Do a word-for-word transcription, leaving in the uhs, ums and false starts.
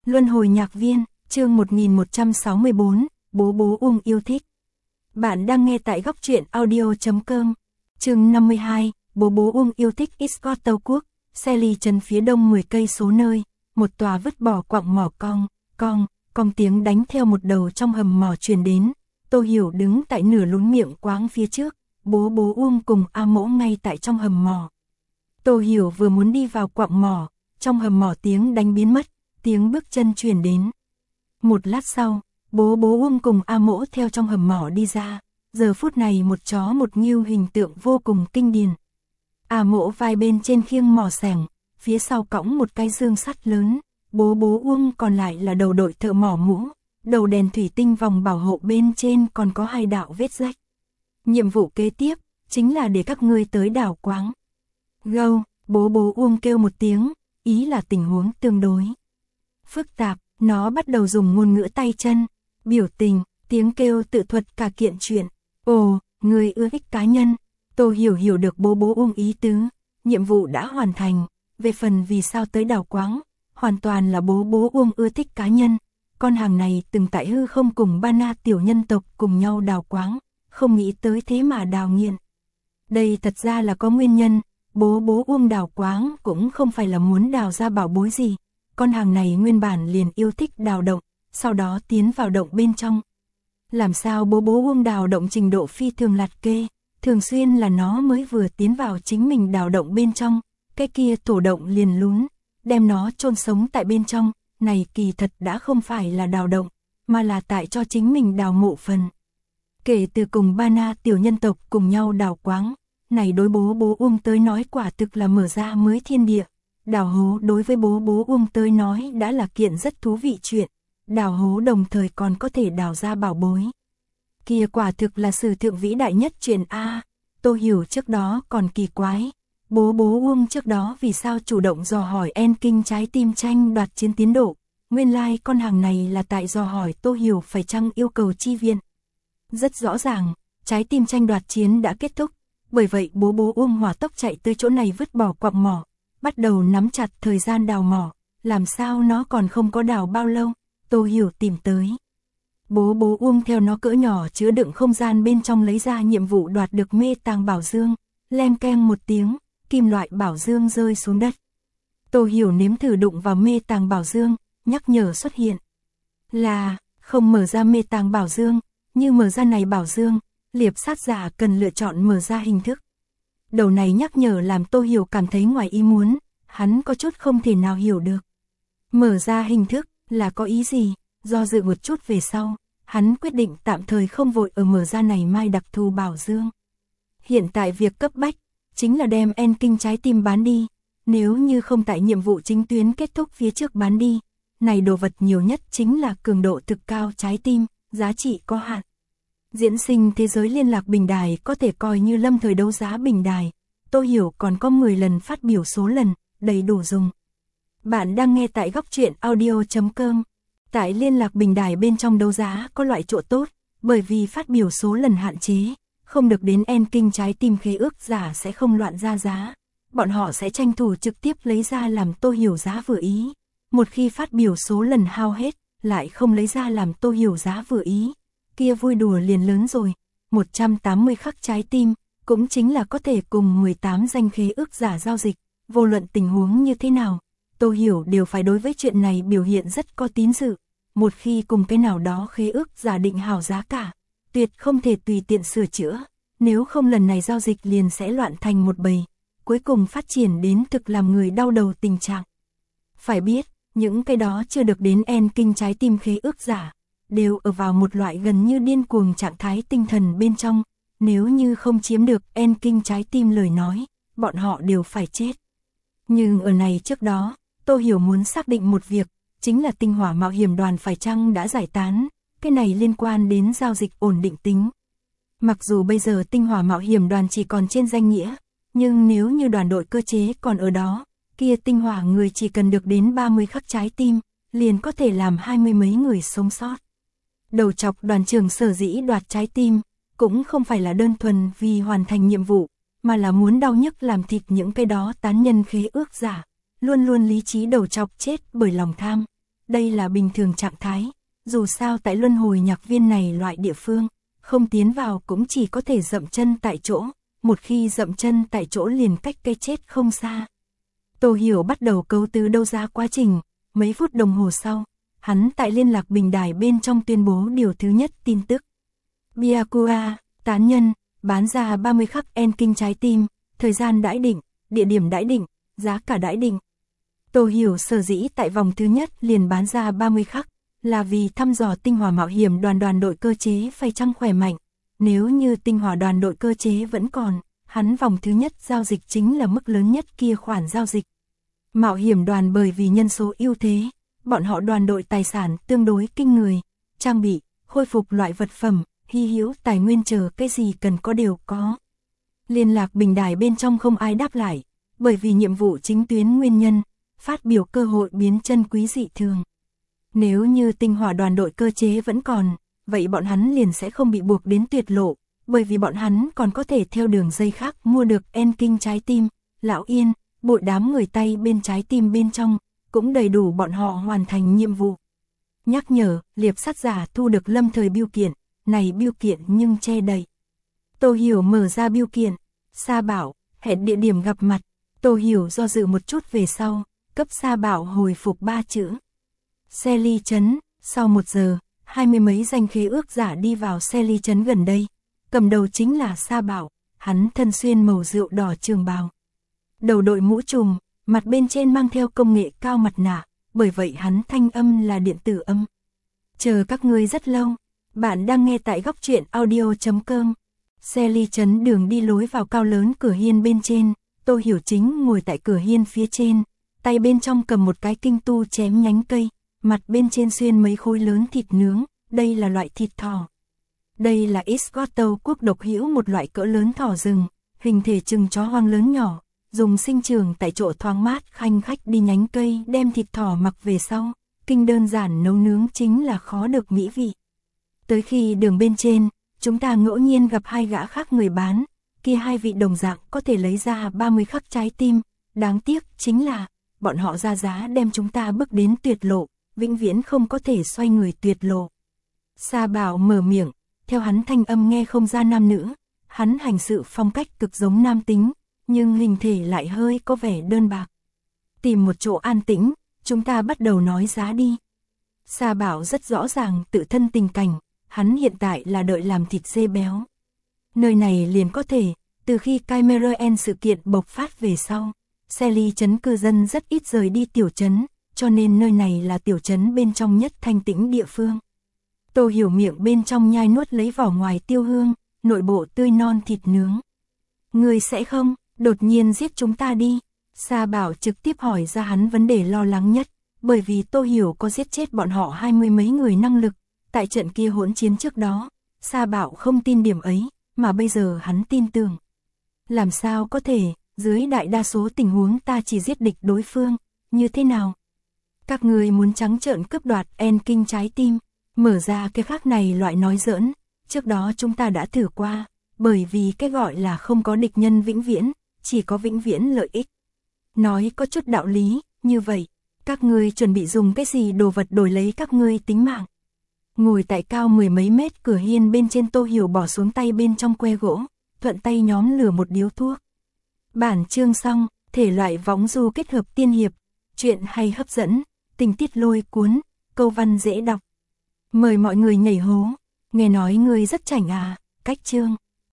Luân hồi nhạc viên, chương một nghìn một trăm sáu mươi bốn, bố bố Uông yêu thích. Bạn đang nghe tại góc truyện audio chấm com. Chương năm mươi hai, bố bố Uông yêu thích Escort Tâu Quốc, xe ly trấn phía đông mười cây số nơi, một tòa vứt bỏ quặng mỏ cong, cong, cong tiếng đánh theo một đầu trong hầm mỏ truyền đến. Tô Hiểu đứng tại nửa lún miệng quáng phía trước, bố bố Uông cùng A Mỗ ngay tại trong hầm mỏ. Tô Hiểu vừa muốn đi vào quặng mỏ, trong hầm mỏ tiếng đánh biến mất, tiếng bước chân truyền đến. Một lát sau, bố bố Uông cùng A Mỗ theo trong hầm mỏ đi ra, giờ phút này một chó một ngưu hình tượng vô cùng kinh điển. A Mỗ vai bên trên khiêng mỏ xẻng, phía sau cõng một cái dương sắt lớn, bố bố Uông còn lại là đầu đội thợ mỏ mũ, đầu đèn thủy tinh vòng bảo hộ bên trên còn có hai đạo vết rách. Nhiệm vụ kế tiếp, chính là để các ngươi tới đào quáng. Gâu, bố bố Uông kêu một tiếng, ý là tình huống tương đối phức tạp, nó bắt đầu dùng ngôn ngữ tay chân, biểu tình, tiếng kêu tự thuật cả kiện chuyện. Ồ, người ưa thích cá nhân. Tô Hiểu hiểu được bố bố Uông ý tứ, nhiệm vụ đã hoàn thành, về phần vì sao tới đào quáng, hoàn toàn là bố bố Uông ưa thích cá nhân. Con hàng này từng tại hư không cùng ba na tiểu nhân tộc cùng nhau đào quáng, không nghĩ tới thế mà đào nghiện. Đây thật ra là có nguyên nhân, bố bố Uông đào quáng cũng không phải là muốn đào ra bảo bối gì. Con hàng này nguyên bản liền yêu thích đào động, sau đó tiến vào động bên trong. Làm sao bố bố Uông đào động trình độ phi thường lạt kê, thường xuyên là nó mới vừa tiến vào chính mình đào động bên trong, cái kia thổ động liền lún, đem nó chôn sống tại bên trong, này kỳ thật đã không phải là đào động, mà là tại cho chính mình đào mộ phần. Kể từ cùng ba na tiểu nhân tộc cùng nhau đào quáng, này đối bố bố Uông tới nói quả thực là mở ra mới thiên địa. Đào hố đối với bố bố Uông tới nói đã là kiện rất thú vị chuyện, đào hố đồng thời còn có thể đào ra bảo bối. Kia quả thực là sử thượng vĩ đại nhất chuyện A. Tô Hiểu trước đó còn kỳ quái, bố bố Uông trước đó vì sao chủ động dò hỏi En Kinh trái tim tranh đoạt chiến tiến độ, nguyên lai like con hàng này là tại dò hỏi Tô Hiểu phải chăng yêu cầu chi viện. Rất rõ ràng, trái tim tranh đoạt chiến đã kết thúc, bởi vậy bố bố Uông hỏa tốc chạy tới chỗ này vứt bỏ quặng mỏ, bắt đầu nắm chặt thời gian đào mỏ, làm sao nó còn không có đào bao lâu, Tô Hiểu tìm tới. Bố bố Uông theo nó cỡ nhỏ chứa đựng không gian bên trong lấy ra nhiệm vụ đoạt được mê tàng bảo dương, leng keng một tiếng, kim loại bảo dương rơi xuống đất. Tô Hiểu nếm thử đụng vào mê tàng bảo dương, nhắc nhở xuất hiện. Là, không mở ra mê tàng bảo dương, như mở ra này bảo dương, liệp sát giả cần lựa chọn mở ra hình thức. Đầu này nhắc nhở làm Tô Hiểu cảm thấy ngoài ý muốn, hắn có chút không thể nào hiểu được. Mở ra hình thức là có ý gì, do dự một chút về sau, hắn quyết định tạm thời không vội ở mở ra này mai đặc thù bảo dương. Hiện tại việc cấp bách, chính là đem En Kinh trái tim bán đi, nếu như không tại nhiệm vụ chính tuyến kết thúc phía trước bán đi, này đồ vật nhiều nhất chính là cường độ thực cao trái tim, giá trị có hạn. Diễn sinh thế giới liên lạc bình đài có thể coi như lâm thời đấu giá bình đài, Tô Hiểu còn có mười lần phát biểu số lần, đầy đủ dùng. Bạn đang nghe tại góc truyện audio chấm com. Tại liên lạc bình đài bên trong đấu giá có loại chỗ tốt, bởi vì phát biểu số lần hạn chế, không được đến En Kinh trái tim khế ước giả sẽ không loạn ra giá. Bọn họ sẽ tranh thủ trực tiếp lấy ra làm Tô Hiểu giá vừa ý. Một khi phát biểu số lần hao hết, lại không lấy ra làm Tô Hiểu giá vừa ý. Kia vui đùa liền lớn rồi, một trăm tám mươi khắc trái tim, cũng chính là có thể cùng mười tám danh khế ước giả giao dịch, vô luận tình huống như thế nào, Tô Hiểu đều phải đối với chuyện này biểu hiện rất có tín dự, một khi cùng cái nào đó khế ước giả định hảo giá cả, tuyệt không thể tùy tiện sửa chữa, nếu không lần này giao dịch liền sẽ loạn thành một bầy, cuối cùng phát triển đến thực làm người đau đầu tình trạng. Phải biết, những cái đó chưa được đến En Kinh trái tim khế ước giả, đều ở vào một loại gần như điên cuồng trạng thái tinh thần bên trong, nếu như không chiếm được En Kinh trái tim lời nói, bọn họ đều phải chết. Nhưng ở này trước đó, Tô Hiểu muốn xác định một việc, chính là tinh hỏa mạo hiểm đoàn phải chăng đã giải tán, cái này liên quan đến giao dịch ổn định tính. Mặc dù bây giờ tinh hỏa mạo hiểm đoàn chỉ còn trên danh nghĩa, nhưng nếu như đoàn đội cơ chế còn ở đó, kia tinh hỏa người chỉ cần được đến ba mươi khắc trái tim, liền có thể làm hai mươi mấy người sống sót. Đầu chọc đoàn trưởng sở dĩ đoạt trái tim, cũng không phải là đơn thuần vì hoàn thành nhiệm vụ, mà là muốn đau nhức làm thịt những cái đó tán nhân khế ước giả, luôn luôn lý trí đầu chọc chết bởi lòng tham. đây là bình thường trạng thái, dù sao tại luân hồi nhạc viên này loại địa phương, không tiến vào cũng chỉ có thể dậm chân tại chỗ, một khi dậm chân tại chỗ liền cách cái chết không xa. Tô Hiểu bắt đầu câu từ đâu ra quá trình, mấy phút đồng hồ sau, hắn tại liên lạc bình đài bên trong tuyên bố điều thứ nhất tin tức. Byakuya, tán nhân, bán ra ba mươi khắc en kinh trái tim, thời gian đãi định, địa điểm đãi định, giá cả đãi định. Tô Hiểu sở dĩ tại vòng thứ nhất liền bán ra ba mươi khắc, là vì thăm dò tinh hỏa mạo hiểm đoàn đoàn đội cơ chế phải chăng khỏe mạnh. Nếu như tinh hỏa đoàn đội cơ chế vẫn còn, hắn vòng thứ nhất giao dịch chính là mức lớn nhất kia khoản giao dịch. Mạo hiểm đoàn bởi vì nhân số ưu thế, bọn họ đoàn đội tài sản tương đối kinh người, trang bị, khôi phục loại vật phẩm, hy hữu tài nguyên chờ cái gì cần có đều có. Liên lạc bình đài bên trong không ai đáp lại, bởi vì nhiệm vụ chính tuyến nguyên nhân, phát biểu cơ hội biến chân quý dị thường. Nếu như tinh hỏa đoàn đội cơ chế vẫn còn, vậy bọn hắn liền sẽ không bị buộc đến tuyệt lộ, bởi vì bọn hắn còn có thể theo đường dây khác mua được en kinh trái tim, lão yên, bội đám người tay bên trái tim bên trong, cũng đầy đủ bọn họ hoàn thành nhiệm vụ. Nhắc nhở, liệp sát giả thu được lâm thời bưu kiện, này bưu kiện nhưng che đầy. Tô Hiểu mở ra bưu kiện, Sa Bảo, hẹn địa điểm gặp mặt. Tô Hiểu do dự một chút về sau, cấp Sa Bảo hồi phục ba chữ. Xe ly trấn, sau một giờ, hai mươi mấy danh khế ước giả đi vào xe ly trấn gần đây. Cầm đầu chính là Sa Bảo, hắn thân xuyên màu rượu đỏ trường bào. Đầu đội mũ trùm, mặt bên trên mang theo công nghệ cao mặt nạ, bởi vậy hắn thanh âm là điện tử âm. Chờ các ngươi rất lâu, bạn đang nghe tại góc truyện audio chấm com. Xe ly trấn đường đi lối vào cao lớn cửa hiên bên trên, Tô Hiểu Chính ngồi tại cửa hiên phía trên, tay bên trong cầm một cái kinh tu chém nhánh cây, mặt bên trên xuyên mấy khối lớn thịt nướng, đây là loại thịt thỏ. Đây là Iscoto quốc độc hữu một loại cỡ lớn thỏ rừng, hình thể chừng chó hoang lớn nhỏ, dùng sinh trường tại chỗ thoáng mát khanh khách đi nhánh cây đem thịt thỏ mặc về sau, kinh đơn giản nấu nướng chính là khó được mỹ vị. Tới khi đường bên trên, chúng ta ngẫu nhiên gặp hai gã khác người bán, kia hai vị đồng dạng có thể lấy ra ba mươi khắc trái tim, đáng tiếc chính là, bọn họ ra giá đem chúng ta bước đến tuyệt lộ, vĩnh viễn không có thể xoay người tuyệt lộ. Sa Bảo mở miệng, theo hắn thanh âm nghe không ra nam nữ, hắn hành sự phong cách cực giống nam tính, nhưng hình thể lại hơi có vẻ đơn bạc. Tìm một chỗ an tĩnh, chúng ta bắt đầu nói giá đi. Sa Bảo rất rõ ràng tự thân tình cảnh, hắn hiện tại là đợi làm thịt dê béo. Nơi này liền có thể, từ khi Cameron sự kiện bộc phát về sau, xe ly trấn cư dân rất ít rời đi tiểu trấn, cho nên nơi này là tiểu trấn bên trong nhất thanh tĩnh địa phương. Tô Hiểu miệng bên trong nhai nuốt lấy vỏ ngoài tiêu hương, nội bộ tươi non thịt nướng. Người sẽ không, đột nhiên giết chúng ta đi. Sa Bảo trực tiếp hỏi ra hắn vấn đề lo lắng nhất, bởi vì Tô Hiểu có giết chết bọn họ hai mươi mấy người năng lực. Tại trận kia hỗn chiến trước đó, Sa Bảo không tin điểm ấy, mà bây giờ hắn tin tưởng. Làm sao có thể, dưới đại đa số tình huống ta chỉ giết địch đối phương, như thế nào? Các người muốn trắng trợn cướp đoạt en kinh trái tim, mở ra cái khác này loại nói giỡn, trước đó chúng ta đã thử qua, bởi vì cái gọi là không có địch nhân vĩnh viễn, chỉ có vĩnh viễn lợi ích. Nói có chút đạo lý, như vậy, các ngươi chuẩn bị dùng cái gì đồ vật đổi lấy các ngươi tính mạng? Ngồi tại cao mười mấy mét cửa hiên bên trên, Tô Hiểu bỏ xuống tay bên trong que gỗ, thuận tay nhóm lửa một điếu thuốc. Bản chương xong, thể loại võng du kết hợp tiên hiệp, chuyện hay hấp dẫn, tình tiết lôi cuốn, câu văn dễ đọc. Mời mọi người nhảy hố, nghe nói ngươi rất chảnh à, cách chương.